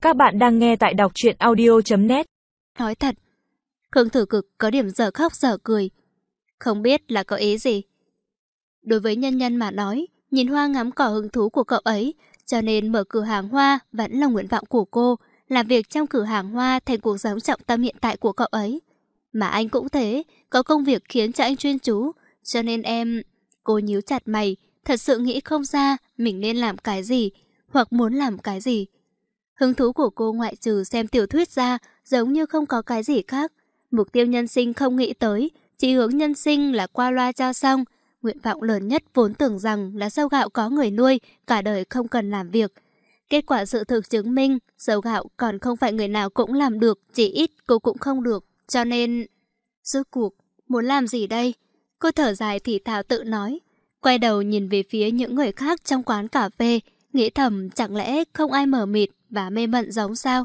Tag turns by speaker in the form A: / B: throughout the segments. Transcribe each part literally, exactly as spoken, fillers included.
A: Các bạn đang nghe tại đọc truyện audio chấm net.
B: Nói thật, Khương Thử Cực có điểm dở khóc dở cười. Không biết là có ý gì. Đối với Nhân Nhân mà nói, nhìn hoa ngắm cỏ hứng thú của cậu ấy, cho nên mở cửa hàng hoa vẫn là nguyện vọng của cô. Làm việc trong cửa hàng hoa thành cuộc sống trọng tâm hiện tại của cậu ấy. Mà anh cũng thế, có công việc khiến cho anh chuyên chú. Cho nên em... Cô nhíu chặt mày, thật sự nghĩ không ra mình nên làm cái gì, hoặc muốn làm cái gì. Hứng thú của cô ngoại trừ xem tiểu thuyết ra, giống như không có cái gì khác. Mục tiêu nhân sinh không nghĩ tới, chỉ hướng nhân sinh là qua loa cho xong. Nguyện vọng lớn nhất vốn tưởng rằng là sâu gạo có người nuôi, cả đời không cần làm việc. Kết quả sự thực chứng minh, sâu gạo còn không phải người nào cũng làm được, chỉ ít cô cũng không được. Cho nên... Rốt cuộc, muốn làm gì đây? Cô thở dài thì thào tự nói. Quay đầu nhìn về phía những người khác trong quán cà phê, nghĩ thầm chẳng lẽ không ai mờ mịt và mê mẩn giống sao?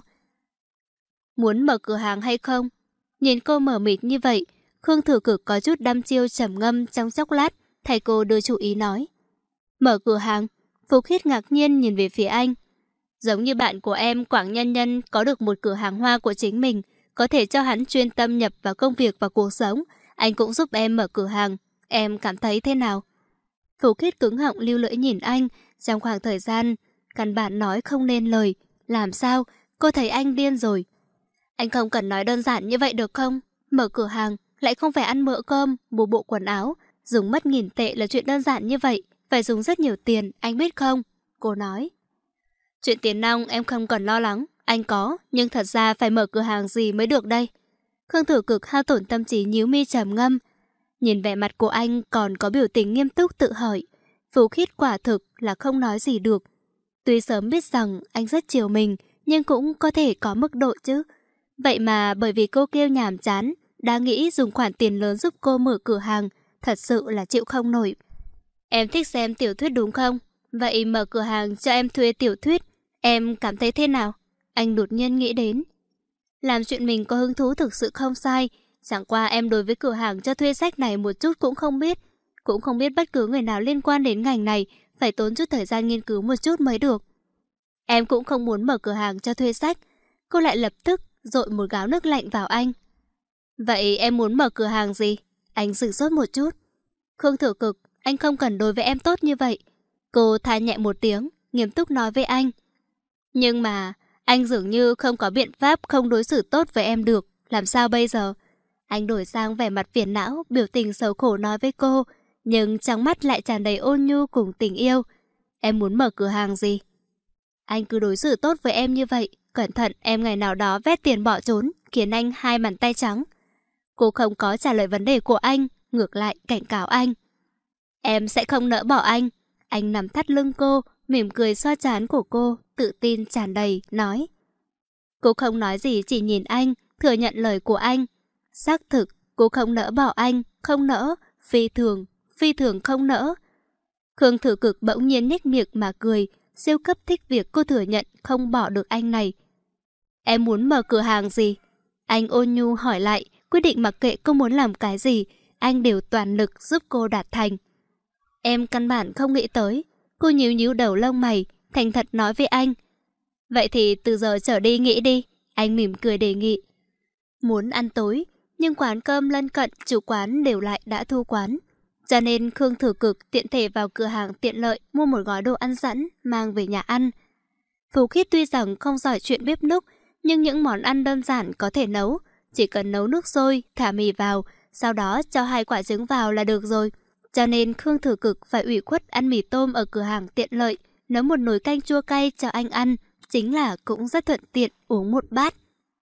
B: Muốn mở cửa hàng hay không? Nhìn cô mờ mịt như vậy, Khương Thử Cực có chút đăm chiêu trầm ngâm trong chốc lát, thầy cô đưa chủ ý nói. Mở cửa hàng? Phúc Khiết ngạc nhiên nhìn về phía anh. Giống như bạn của em Quảng Nhân Nhân có được một cửa hàng hoa của chính mình, có thể cho hắn chuyên tâm nhập vào công việc và cuộc sống. Anh cũng giúp em mở cửa hàng. Em cảm thấy thế nào? Phúc Khiết cứng họng lưu lưỡi nhìn anh. Trong khoảng thời gian, căn bản nói không nên lời. Làm sao? Cô thấy anh điên rồi. Anh không cần nói đơn giản như vậy được không? Mở cửa hàng, lại không phải ăn bữa cơm, mua bộ quần áo. Dùng mất nghìn tệ là chuyện đơn giản như vậy. Phải dùng rất nhiều tiền, anh biết không? Cô nói. Chuyện tiền nong em không cần lo lắng. Anh có, nhưng thật ra phải mở cửa hàng gì mới được đây? Khương Thử Cực hao tổn tâm trí nhíu mi trầm ngâm. Nhìn vẻ mặt của anh còn có biểu tình nghiêm túc tự hỏi. Phú Khiết quả thực là không nói gì được. Tuy sớm biết rằng anh rất chiều mình, nhưng cũng có thể có mức độ chứ. Vậy mà bởi vì cô kêu nhàm chán, đã nghĩ dùng khoản tiền lớn giúp cô mở cửa hàng, thật sự là chịu không nổi. Em thích xem tiểu thuyết đúng không? Vậy mở cửa hàng cho em thuê tiểu thuyết, em cảm thấy thế nào? Anh đột nhiên nghĩ đến. Làm chuyện mình có hứng thú thực sự không sai. Chẳng qua em đối với cửa hàng cho thuê sách này một chút cũng không biết. Cũng không biết bất cứ người nào liên quan đến ngành này, phải tốn chút thời gian nghiên cứu một chút mới được. Em cũng không muốn mở cửa hàng cho thuê sách. Cô lại lập tức dội một gáo nước lạnh vào anh. Vậy em muốn mở cửa hàng gì? Anh sửng sốt một chút. Khương Thử Cực, anh không cần đối với em tốt như vậy. Cô than nhẹ một tiếng, nghiêm túc nói với anh. Nhưng mà anh dường như không có biện pháp không đối xử tốt với em được. Làm sao bây giờ? Anh đổi sang vẻ mặt phiền não, biểu tình xấu khổ nói với cô, nhưng trong mắt lại tràn đầy ôn nhu cùng tình yêu. Em muốn mở cửa hàng gì? Anh cứ đối xử tốt với em như vậy, cẩn thận em ngày nào đó vét tiền bỏ trốn, khiến anh hai bàn tay trắng. Cô không có trả lời vấn đề của anh, ngược lại cảnh cáo anh. Em sẽ không nỡ bỏ anh. Anh nằm thắt lưng cô, mỉm cười xoa trán của cô, tự tin tràn đầy, nói. Cô không nói gì, chỉ nhìn anh, thừa nhận lời của anh. Xác thực, cô không nỡ bỏ anh, không nỡ, phi thường, phi thường không nỡ. Khương Thử Cực bỗng nhiên nhếch miệng mà cười, siêu cấp thích việc cô thừa nhận không bỏ được anh này. Em muốn mở cửa hàng gì? Anh ôn nhu hỏi lại, quyết định mặc kệ cô muốn làm cái gì, anh đều toàn lực giúp cô đạt thành. Em căn bản không nghĩ tới. Cô nhíu nhíu đầu lông mày, thành thật nói với anh. Vậy thì từ giờ trở đi nghĩ đi. Anh mỉm cười đề nghị. Muốn ăn tối, nhưng quán cơm lân cận chủ quán đều lại đã thu quán. Cho nên Khương Thử Cực tiện thể vào cửa hàng tiện lợi mua một gói đồ ăn sẵn mang về nhà ăn. Phú Khiết tuy rằng không giỏi chuyện bếp núc, nhưng những món ăn đơn giản có thể nấu. Chỉ cần nấu nước sôi, thả mì vào, sau đó cho hai quả trứng vào là được rồi. Cho nên Khương Thử Cực phải ủy khuất ăn mì tôm ở cửa hàng tiện lợi, nấu một nồi canh chua cay cho anh ăn, chính là cũng rất thuận tiện uống một bát.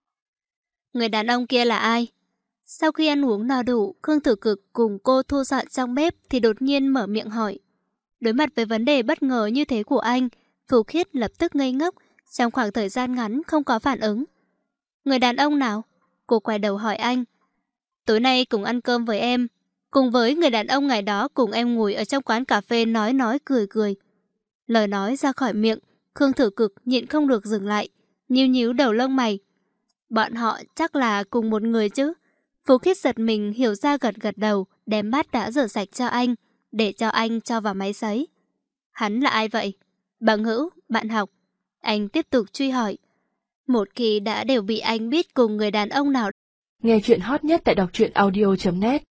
B: Người đàn ông kia là ai? Sau khi ăn uống no đủ, Khương Thử Cực cùng cô thu dọn trong bếp thì đột nhiên mở miệng hỏi. Đối mặt với vấn đề bất ngờ như thế của anh, Phú Khiết lập tức ngây ngốc, trong khoảng thời gian ngắn không có phản ứng. Người đàn ông nào? Cô quay đầu hỏi anh. Tối nay cùng ăn cơm với em, cùng với người đàn ông ngày đó cùng em ngồi ở trong quán cà phê nói nói cười cười. Lời nói ra khỏi miệng, Khương Thử Cực nhịn không được dừng lại, nhíu nhíu đầu lông mày. Bọn họ chắc là cùng một người chứ? Phú Khiết giật mình hiểu ra, gật gật đầu, đem bát đã rửa sạch cho anh, để cho anh cho vào máy sấy. Hắn là ai vậy? Bằng hữu, bạn học? Anh tiếp tục truy hỏi. Một khi đã đều bị anh biết cùng người đàn ông nào.
A: Nghe chuyện hot nhất tại đọc truyện audio chấm net